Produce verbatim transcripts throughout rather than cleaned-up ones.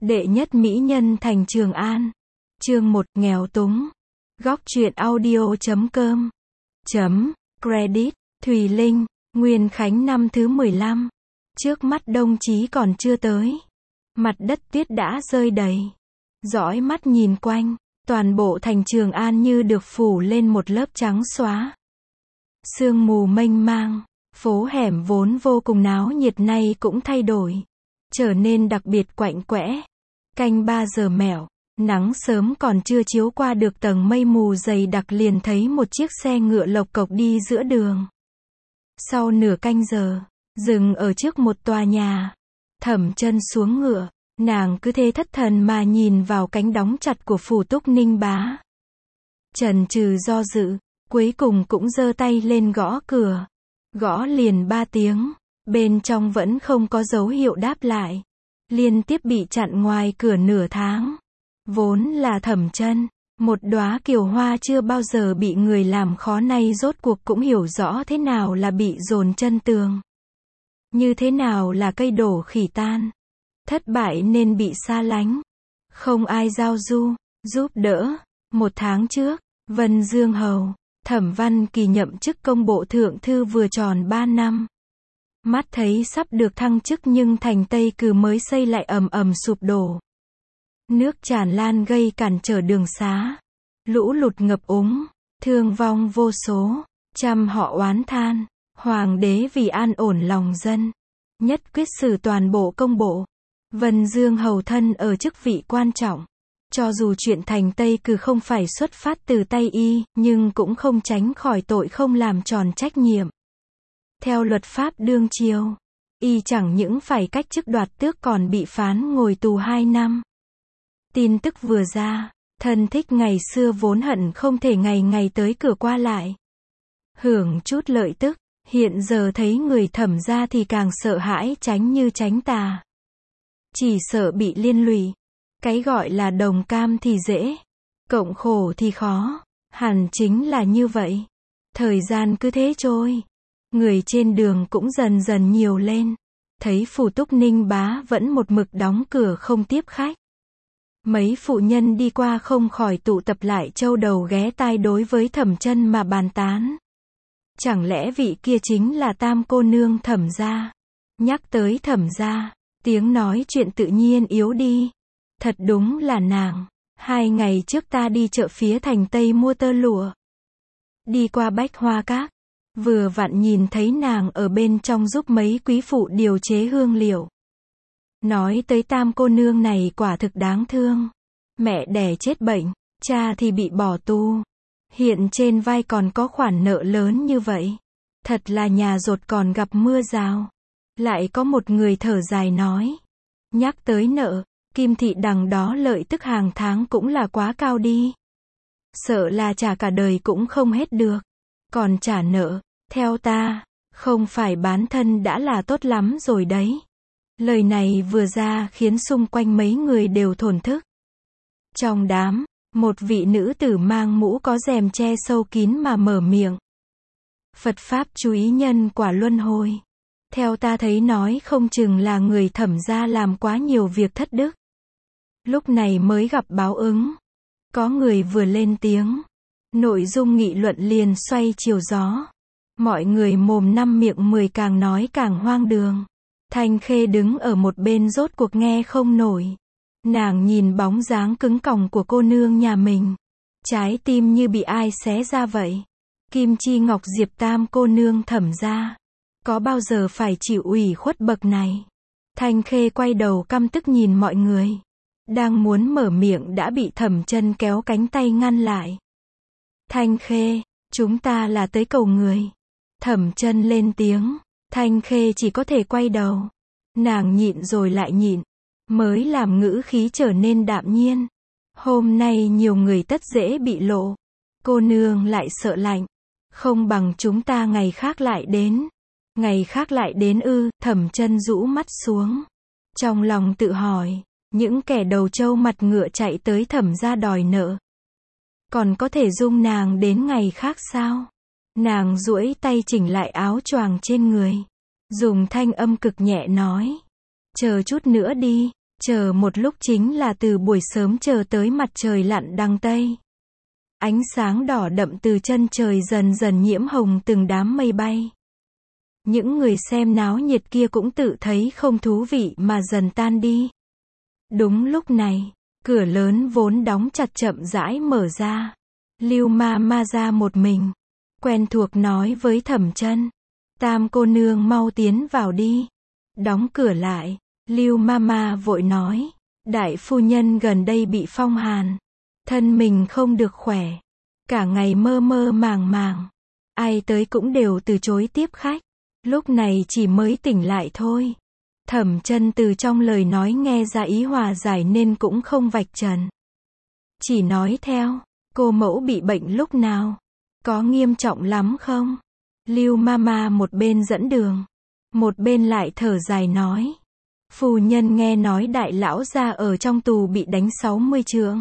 Đệ nhất mỹ nhân thành Trường An. Chương một, nghèo túng. Góc truyện audio chấm com. Chấm, credit, Thùy Linh, Nguyên Khánh năm thứ mười lăm. Trước mắt đồng chí còn chưa tới. Mặt đất tuyết đã rơi đầy. Dõi mắt nhìn quanh, toàn bộ thành Trường An như được phủ lên một lớp trắng xóa. Sương mù mênh mang, phố hẻm vốn vô cùng náo nhiệt nay cũng thay đổi, trở nên đặc biệt quạnh quẽ. Canh ba giờ mẻo, nắng sớm còn chưa chiếu qua được tầng mây mù dày đặc liền thấy một chiếc xe ngựa lộc cộc đi giữa đường. Sau nửa canh giờ, dừng ở trước một tòa nhà. Thẩm Chân xuống ngựa, nàng cứ thế thất thần mà nhìn vào cánh đóng chặt của phủ Túc Ninh Bá. Chần chừ do dự, cuối cùng cũng giơ tay lên gõ cửa. Gõ liền ba tiếng, bên trong vẫn không có dấu hiệu đáp lại. Liên tiếp bị chặn ngoài cửa nửa tháng. Vốn là Thẩm Chân, một đóa kiều hoa chưa bao giờ bị người làm khó nay rốt cuộc cũng hiểu rõ thế nào là bị dồn chân tường. Như thế nào là cây đổ khỉ tan. Thất bại nên bị xa lánh. Không ai giao du, giúp đỡ. Một tháng trước, Vân Dương Hầu, Thẩm Văn Kỳ nhậm chức công bộ thượng thư vừa tròn ba năm. Mắt thấy sắp được thăng chức nhưng thành Tây Cừ mới xây lại ầm ầm sụp đổ. Nước tràn lan gây cản trở đường xá. Lũ lụt ngập úng, thương vong vô số, trăm họ oán than. Hoàng đế vì an ổn lòng dân, nhất quyết xử toàn bộ công bộ. Vân Dương Hầu thân ở chức vị quan trọng. Cho dù chuyện thành Tây Cừ không phải xuất phát từ tay y, nhưng cũng không tránh khỏi tội không làm tròn trách nhiệm. Theo luật pháp đương triều, y chẳng những phải cách chức đoạt tước còn bị phán ngồi tù hai năm. Tin tức vừa ra, thân thích ngày xưa vốn hận không thể ngày ngày tới cửa qua lại, hưởng chút lợi tức, hiện giờ thấy người Thẩm gia thì càng sợ hãi tránh như tránh tà. Chỉ sợ bị liên lụy. Cái gọi là đồng cam thì dễ, cộng khổ thì khó, hẳn chính là như vậy. Thời gian cứ thế trôi, người trên đường cũng dần dần nhiều lên. Thấy phủ Túc Ninh Bá vẫn một mực đóng cửa không tiếp khách. Mấy phụ nhân đi qua không khỏi tụ tập lại châu đầu ghé tai đối với Thẩm Chân mà bàn tán. Chẳng lẽ vị kia chính là tam cô nương Thẩm gia? Nhắc tới Thẩm gia, tiếng nói chuyện tự nhiên yếu đi. Thật đúng là nàng. Hai ngày trước ta đi chợ phía thành Tây mua tơ lụa. Đi qua Bách Hoa Các, vừa vặn nhìn thấy nàng ở bên trong giúp mấy quý phụ điều chế hương liệu. Nói tới tam cô nương này quả thực đáng thương. Mẹ đẻ chết bệnh, cha thì bị bỏ tù. Hiện trên vai còn có khoản nợ lớn như vậy. Thật là nhà dột còn gặp mưa rào. Lại có một người thở dài nói. Nhắc tới nợ, Kim thị đằng đó lợi tức hàng tháng cũng là quá cao đi. Sợ là trả cả đời cũng không hết được. Còn trả nợ, theo ta, không phải bán thân đã là tốt lắm rồi đấy. Lời này vừa ra khiến xung quanh mấy người đều thổn thức. Trong đám, một vị nữ tử mang mũ có rèm che sâu kín mà mở miệng. Phật Pháp chú ý nhân quả luân hồi. Theo ta thấy nói không chừng là người Thẩm gia làm quá nhiều việc thất đức. Lúc này mới gặp báo ứng. Có người vừa lên tiếng. Nội dung nghị luận liền xoay chiều gió. Mọi người mồm năm miệng mười càng nói càng hoang đường. Thanh Khê đứng ở một bên rốt cuộc nghe không nổi. Nàng nhìn bóng dáng cứng còng của cô nương nhà mình. Trái tim như bị ai xé ra vậy. Kim Chi Ngọc Diệp tam cô nương Thẩm gia. Có bao giờ phải chịu ủy khuất bậc này. Thanh Khê quay đầu căm tức nhìn mọi người. Đang muốn mở miệng đã bị Thẩm Chân kéo cánh tay ngăn lại. Thanh Khê, chúng ta là tới cầu người. Thẩm Chân lên tiếng. Thanh Khê chỉ có thể quay đầu. Nàng nhịn rồi lại nhịn. Mới làm ngữ khí trở nên đạm nhiên. Hôm nay nhiều người tất dễ bị lộ. Cô nương lại sợ lạnh. Không bằng chúng ta ngày khác lại đến. Ngày khác lại đến ư? Thẩm Chân rũ mắt xuống. Trong lòng tự hỏi. Những kẻ đầu trâu mặt ngựa chạy tới Thẩm gia đòi nợ. Còn có thể dung nàng đến ngày khác sao? Nàng duỗi tay chỉnh lại áo choàng trên người. Dùng thanh âm cực nhẹ nói. Chờ chút nữa đi. Chờ một lúc chính là từ buổi sớm chờ tới mặt trời lặn đằng Tây. Ánh sáng đỏ đậm từ chân trời dần dần nhiễm hồng từng đám mây bay. Những người xem náo nhiệt kia cũng tự thấy không thú vị mà dần tan đi. Đúng lúc này, cửa lớn vốn đóng chặt chậm rãi mở ra. Lưu Ma Ma ra một mình, quen thuộc nói với Thẩm Chân, Tam cô nương mau tiến vào đi. Đóng cửa lại, Lưu Ma Ma vội nói, đại phu nhân gần đây bị phong hàn, thân mình không được khỏe, cả ngày mơ mơ màng màng, ai tới cũng đều từ chối tiếp khách, lúc này chỉ mới tỉnh lại thôi. Thẩm Chân từ trong lời nói nghe ra ý hòa giải nên cũng không vạch trần. Chỉ nói theo, cô mẫu bị bệnh lúc nào? Có nghiêm trọng lắm không? Lưu Ma Ma một bên dẫn đường, một bên lại thở dài nói. Phu nhân nghe nói đại lão gia ở trong tù bị đánh sáu mươi trượng.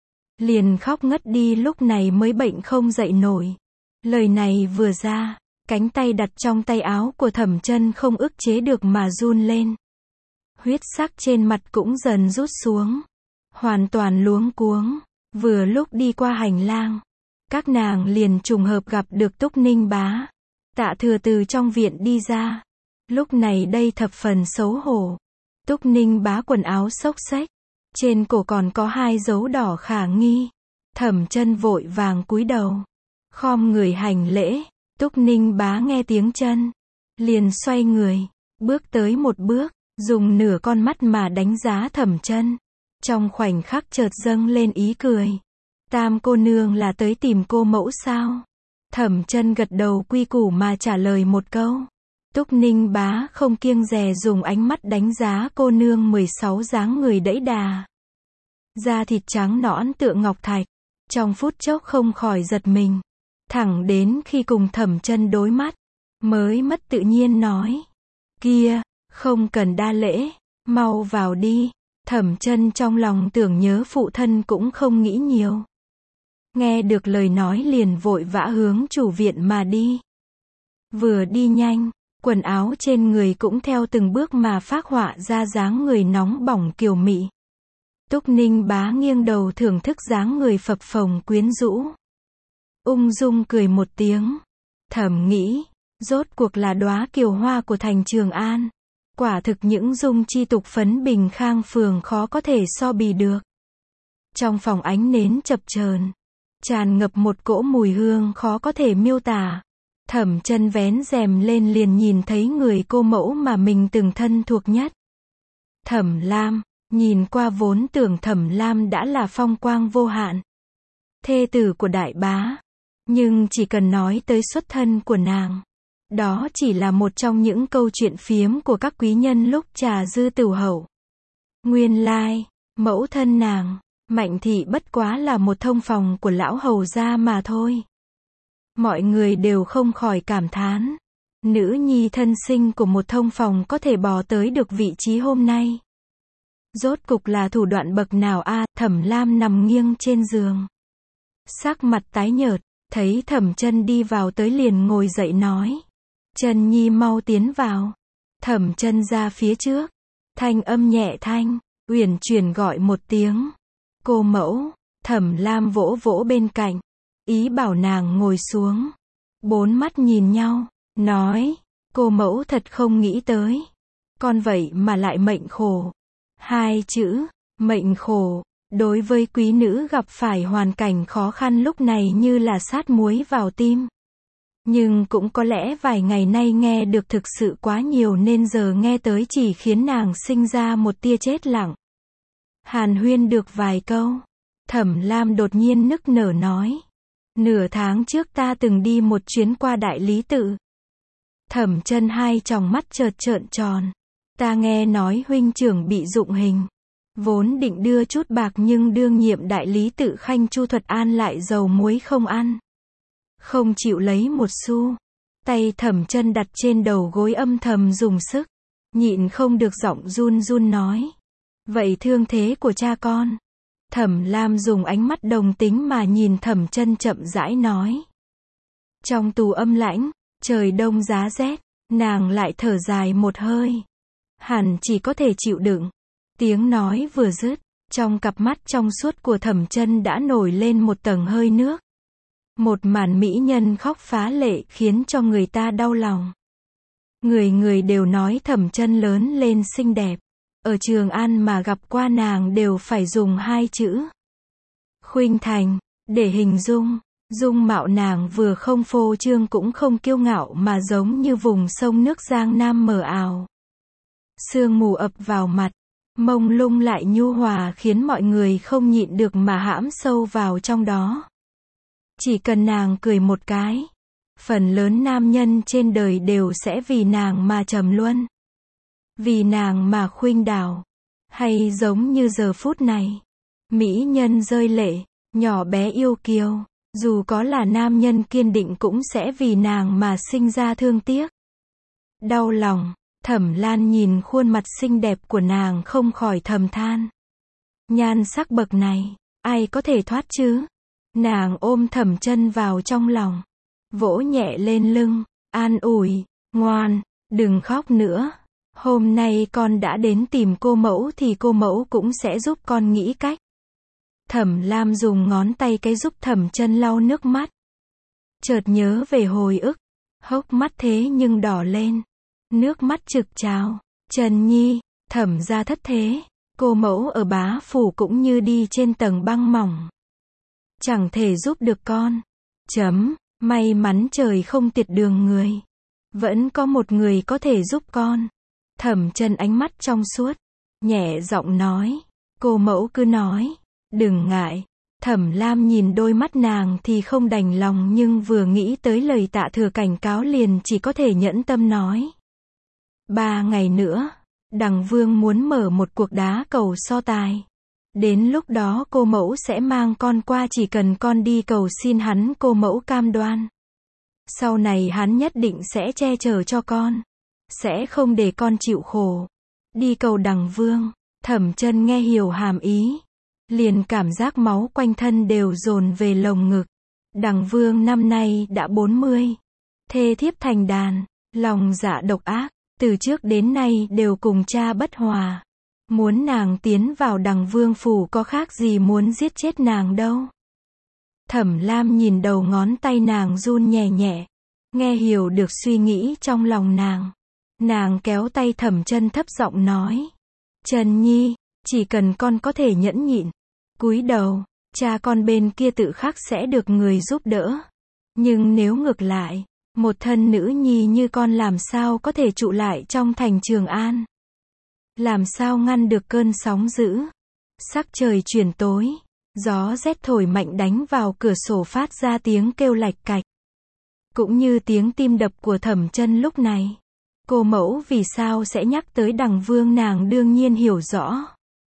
Liền khóc ngất đi lúc này mới bệnh không dậy nổi. Lời này vừa ra, cánh tay đặt trong tay áo của Thẩm Chân không ức chế được mà run lên. Huyết sắc trên mặt cũng dần rút xuống. Hoàn toàn luống cuống. Vừa lúc đi qua hành lang, các nàng liền trùng hợp gặp được Túc Ninh Bá. Tạ Thừa từ trong viện đi ra. Lúc này đây thập phần xấu hổ. Túc Ninh Bá quần áo xốc xếch, trên cổ còn có hai dấu đỏ khả nghi. Thẩm Chân vội vàng cúi đầu, khom người hành lễ. Túc Ninh Bá nghe tiếng chân, liền xoay người, bước tới một bước, dùng nửa con mắt mà đánh giá Thẩm Chân. Trong khoảnh khắc chợt dâng lên ý cười. Tam cô nương là tới tìm cô mẫu sao? Thẩm Chân gật đầu quy củ mà trả lời một câu. Túc Ninh Bá không kiêng dè dùng ánh mắt đánh giá cô nương mười sáu dáng người đẫy đà. Da thịt trắng nõn tựa ngọc thạch, trong phút chốc không khỏi giật mình. Thẳng đến khi cùng Thẩm Chân đối mắt, mới mất tự nhiên nói. Kia, không cần đa lễ, mau vào đi. Thẩm Chân trong lòng tưởng nhớ phụ thân cũng không nghĩ nhiều. Nghe được lời nói liền vội vã hướng chủ viện mà đi. Vừa đi nhanh, quần áo trên người cũng theo từng bước mà phác họa ra dáng người nóng bỏng kiều mị. Túc Ninh Bá nghiêng đầu thưởng thức dáng người phập phồng quyến rũ. Ung dung cười một tiếng. Thầm nghĩ, rốt cuộc là đóa kiều hoa của thành Trường An. Quả thực những dung chi tục phấn Bình Khang phường khó có thể so bì được. Trong phòng ánh nến chập chờn, tràn ngập một cỗ mùi hương khó có thể miêu tả. Thẩm Chân vén rèm lên liền nhìn thấy người cô mẫu mà mình từng thân thuộc nhất. Thẩm Lam, nhìn qua vốn tưởng Thẩm Lam đã là phong quang vô hạn, thê tử của đại bá. Nhưng chỉ cần nói tới xuất thân của nàng, đó chỉ là một trong những câu chuyện phiếm của các quý nhân lúc trà dư tửu hậu. Nguyên lai, mẫu thân nàng, Mạnh thị bất quá là một thông phòng của lão hầu gia mà thôi. Mọi người đều không khỏi cảm thán. Nữ nhi thân sinh của một thông phòng có thể bò tới được vị trí hôm nay. Rốt cục là thủ đoạn bậc nào a? À, Thẩm Lam nằm nghiêng trên giường, sắc mặt tái nhợt, thấy Thẩm Chân đi vào tới liền ngồi dậy nói. Chân nhi mau tiến vào. Thẩm Chân ra phía trước, thanh âm nhẹ thanh, uyển chuyển gọi một tiếng. Cô mẫu. Thẩm Lam vỗ vỗ bên cạnh, ý bảo nàng ngồi xuống. Bốn mắt nhìn nhau, nói, cô mẫu thật không nghĩ tới. Con vậy mà lại mệnh khổ. Hai chữ, mệnh khổ, đối với quý nữ gặp phải hoàn cảnh khó khăn lúc này như là sát muối vào tim. Nhưng cũng có lẽ vài ngày nay nghe được thực sự quá nhiều nên giờ nghe tới chỉ khiến nàng sinh ra một tia chết lặng. Hàn huyên được vài câu, Thẩm Lam đột nhiên nức nở nói. Nửa tháng trước ta từng đi một chuyến qua Đại Lý Tự. Thẩm Chân hai tròng mắt chợt trợn tròn. Ta nghe nói huynh trưởng bị dụng hình. Vốn định đưa chút bạc nhưng đương nhiệm Đại Lý Tự Khanh Chu Thuật An lại dầu muối không ăn. Không chịu lấy một xu. Tay Thẩm Chân đặt trên đầu gối âm thầm dùng sức. Nhịn không được giọng run run nói. Vậy thương thế của cha con? Thẩm Lam dùng ánh mắt đồng tính mà nhìn Thẩm Chân chậm rãi nói. Trong tù âm lãnh, trời đông giá rét, nàng lại thở dài một hơi. Hẳn chỉ có thể chịu đựng. Tiếng nói vừa dứt, trong cặp mắt trong suốt của Thẩm Chân đã nổi lên một tầng hơi nước. Một màn mỹ nhân khóc phá lệ khiến cho người ta đau lòng. Người người đều nói Thẩm Chân lớn lên xinh đẹp. Ở Trường An mà gặp qua nàng đều phải dùng hai chữ khuynh thành để hình dung. Dung mạo nàng vừa không phô trương cũng không kiêu ngạo mà giống như vùng sông nước Giang Nam mờ ảo. Sương mù ập vào mặt, mông lung lại nhu hòa khiến mọi người không nhịn được mà hãm sâu vào trong đó. Chỉ cần nàng cười một cái, phần lớn nam nhân trên đời đều sẽ vì nàng mà trầm luân. Vì nàng mà khuynh đảo. Hay giống như giờ phút này, mỹ nhân rơi lệ, nhỏ bé yêu kiều, dù có là nam nhân kiên định cũng sẽ vì nàng mà sinh ra thương tiếc. Đau lòng, Thẩm Lan nhìn khuôn mặt xinh đẹp của nàng không khỏi thầm than. Nhan sắc bậc này, ai có thể thoát chứ? Nàng ôm Thẩm Chân vào trong lòng, vỗ nhẹ lên lưng, an ủi, ngoan, đừng khóc nữa. Hôm nay con đã đến tìm cô mẫu thì cô mẫu cũng sẽ giúp con nghĩ cách. Thẩm Lam dùng ngón tay cái giúp Thẩm Chân lau nước mắt. Chợt nhớ về hồi ức, hốc mắt thế nhưng đỏ lên. Nước mắt trực trào. Trần Nhi, Thẩm gia thất thế. Cô mẫu ở bá phủ cũng như đi trên tầng băng mỏng. Chẳng thể giúp được con. Chấm, may mắn trời không tiệt đường người. Vẫn có một người có thể giúp con. Thẩm Chân ánh mắt trong suốt, nhẹ giọng nói. Cô mẫu cứ nói. Đừng ngại. Thẩm Lam nhìn đôi mắt nàng thì không đành lòng nhưng vừa nghĩ tới lời Tạ Thừa cảnh cáo liền chỉ có thể nhẫn tâm nói. Ba ngày nữa, Đằng Vương muốn mở một cuộc đá cầu so tài. Đến lúc đó cô mẫu sẽ mang con qua, chỉ cần con đi cầu xin hắn, cô mẫu cam đoan. Sau này hắn nhất định sẽ che chở cho con. Sẽ không để con chịu khổ. Đi cầu Đằng Vương. Thẩm Chân nghe hiểu hàm ý. Liền cảm giác máu quanh thân đều dồn về lồng ngực. Đằng Vương năm nay đã bốn mươi. Thê thiếp thành đàn. Lòng dạ độc ác. Từ trước đến nay đều cùng cha bất hòa. Muốn nàng tiến vào Đằng Vương phủ có khác gì muốn giết chết nàng đâu. Thẩm Lam nhìn đầu ngón tay nàng run nhẹ nhẹ. Nghe hiểu được suy nghĩ trong lòng nàng. Nàng kéo tay Thẩm Chân thấp giọng nói. Trần Nhi, chỉ cần con có thể nhẫn nhịn, cúi đầu, cha con bên kia tự khắc sẽ được người giúp đỡ. Nhưng nếu ngược lại, một thân nữ nhi như con làm sao có thể trụ lại trong thành Trường An? Làm sao ngăn được cơn sóng dữ? Sắc trời chuyển tối, gió rét thổi mạnh đánh vào cửa sổ phát ra tiếng kêu lạch cạch. Cũng như tiếng tim đập của Thẩm Chân lúc này. Cô mẫu vì sao sẽ nhắc tới Đằng Vương nàng đương nhiên hiểu rõ.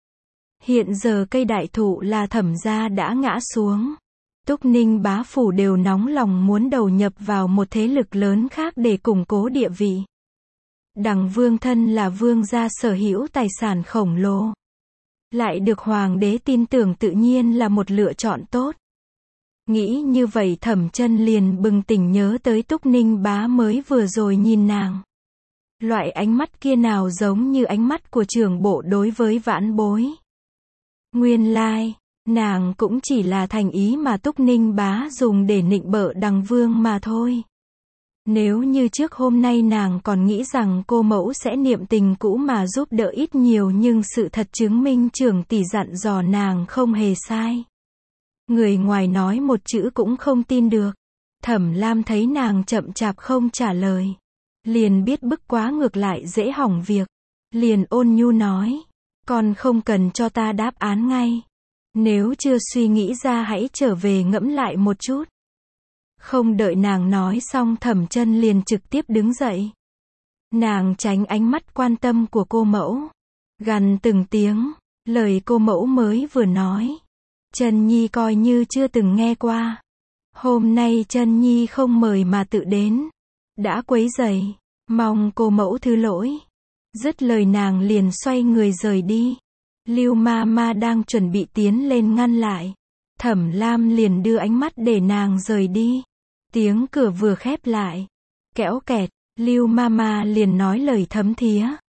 Hiện giờ cây đại thụ là Thẩm gia đã ngã xuống. Túc Ninh bá phủ đều nóng lòng muốn đầu nhập vào một thế lực lớn khác để củng cố địa vị. Đằng Vương thân là vương gia sở hữu tài sản khổng lồ. Lại được hoàng đế tin tưởng tự nhiên là một lựa chọn tốt. Nghĩ như vậy Thẩm Chân liền bừng tỉnh nhớ tới Túc Ninh bá mới vừa rồi nhìn nàng. Loại ánh mắt kia nào giống như ánh mắt của trưởng bộ đối với vãn bối. Nguyên lai, nàng cũng chỉ là thành ý mà Túc Ninh bá dùng để nịnh bợ Đằng Vương mà thôi. Nếu như trước hôm nay nàng còn nghĩ rằng cô mẫu sẽ niệm tình cũ mà giúp đỡ ít nhiều, nhưng sự thật chứng minh trưởng tỷ dặn dò nàng không hề sai. Người ngoài nói một chữ cũng không tin được. Thẩm Lam thấy nàng chậm chạp không trả lời, liền biết bức quá ngược lại dễ hỏng việc. Liền ôn nhu nói, con không cần cho ta đáp án ngay. Nếu chưa suy nghĩ ra hãy trở về ngẫm lại một chút. Không đợi nàng nói xong Thẩm Chân liền trực tiếp đứng dậy. Nàng tránh ánh mắt quan tâm của cô mẫu. Gằn từng tiếng, lời cô mẫu mới vừa nói. Chân Nhi coi như chưa từng nghe qua. Hôm nay Chân Nhi không mời mà tự đến. Đã quấy rầy, mong cô mẫu thứ lỗi. Dứt lời nàng liền xoay người rời đi. Lưu ma ma đang chuẩn bị tiến lên ngăn lại. Thẩm Lam liền đưa ánh mắt để nàng rời đi. Tiếng cửa vừa khép lại, kẽo kẹt, Lưu ma ma liền nói lời thấm thía.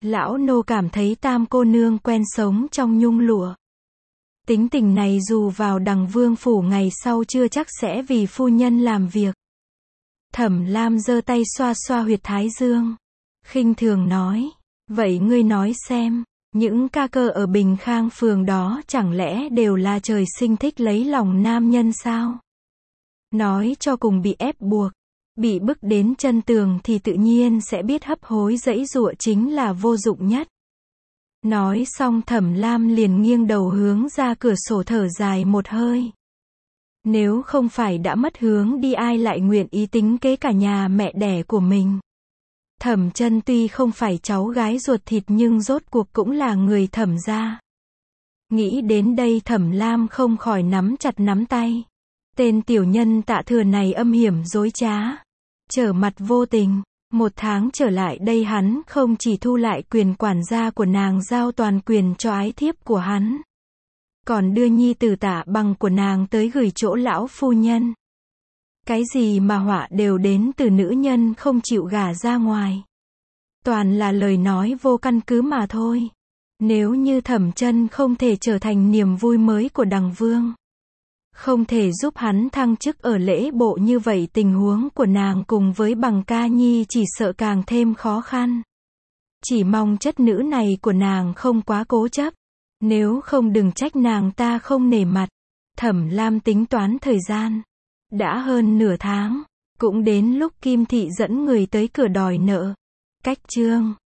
Lão nô cảm thấy tam cô nương quen sống trong nhung lụa. Tính tình này dù vào Đằng Vương phủ ngày sau chưa chắc sẽ vì phu nhân làm việc. Thẩm Lam giơ tay xoa xoa huyệt thái dương. Khinh thường nói. Vậy ngươi nói xem, những ca cơ ở Bình Khang phường đó chẳng lẽ đều là trời sinh thích lấy lòng nam nhân sao? Nói cho cùng bị ép buộc, bị bức đến chân tường thì tự nhiên sẽ biết hấp hối giãy giụa chính là vô dụng nhất. Nói xong Thẩm Lam liền nghiêng đầu hướng ra cửa sổ thở dài một hơi. Nếu không phải đã mất hướng đi ai lại nguyện ý tính kế cả nhà mẹ đẻ của mình. Thẩm Chân tuy không phải cháu gái ruột thịt nhưng rốt cuộc cũng là người Thẩm gia. Nghĩ đến đây Thẩm Lam không khỏi nắm chặt nắm tay. Tên tiểu nhân Tạ Thừa này âm hiểm dối trá, trở mặt vô tình. Một tháng trở lại đây hắn không chỉ thu lại quyền quản gia của nàng giao toàn quyền cho ái thiếp của hắn, còn đưa nhi tử Tạ Bằng của nàng tới gửi chỗ lão phu nhân. Cái gì mà họa đều đến từ nữ nhân không chịu gả ra ngoài. Toàn là lời nói vô căn cứ mà thôi. Nếu như Thẩm Chân không thể trở thành niềm vui mới của Đằng Vương, không thể giúp hắn thăng chức ở lễ bộ như vậy, tình huống của nàng cùng với Bằng ca nhi chỉ sợ càng thêm khó khăn. Chỉ mong chất nữ này của nàng không quá cố chấp. Nếu không đừng trách nàng ta không nể mặt. Thẩm Lam tính toán thời gian. Đã hơn nửa tháng. Cũng đến lúc Kim Thị dẫn người tới cửa đòi nợ. Cách chương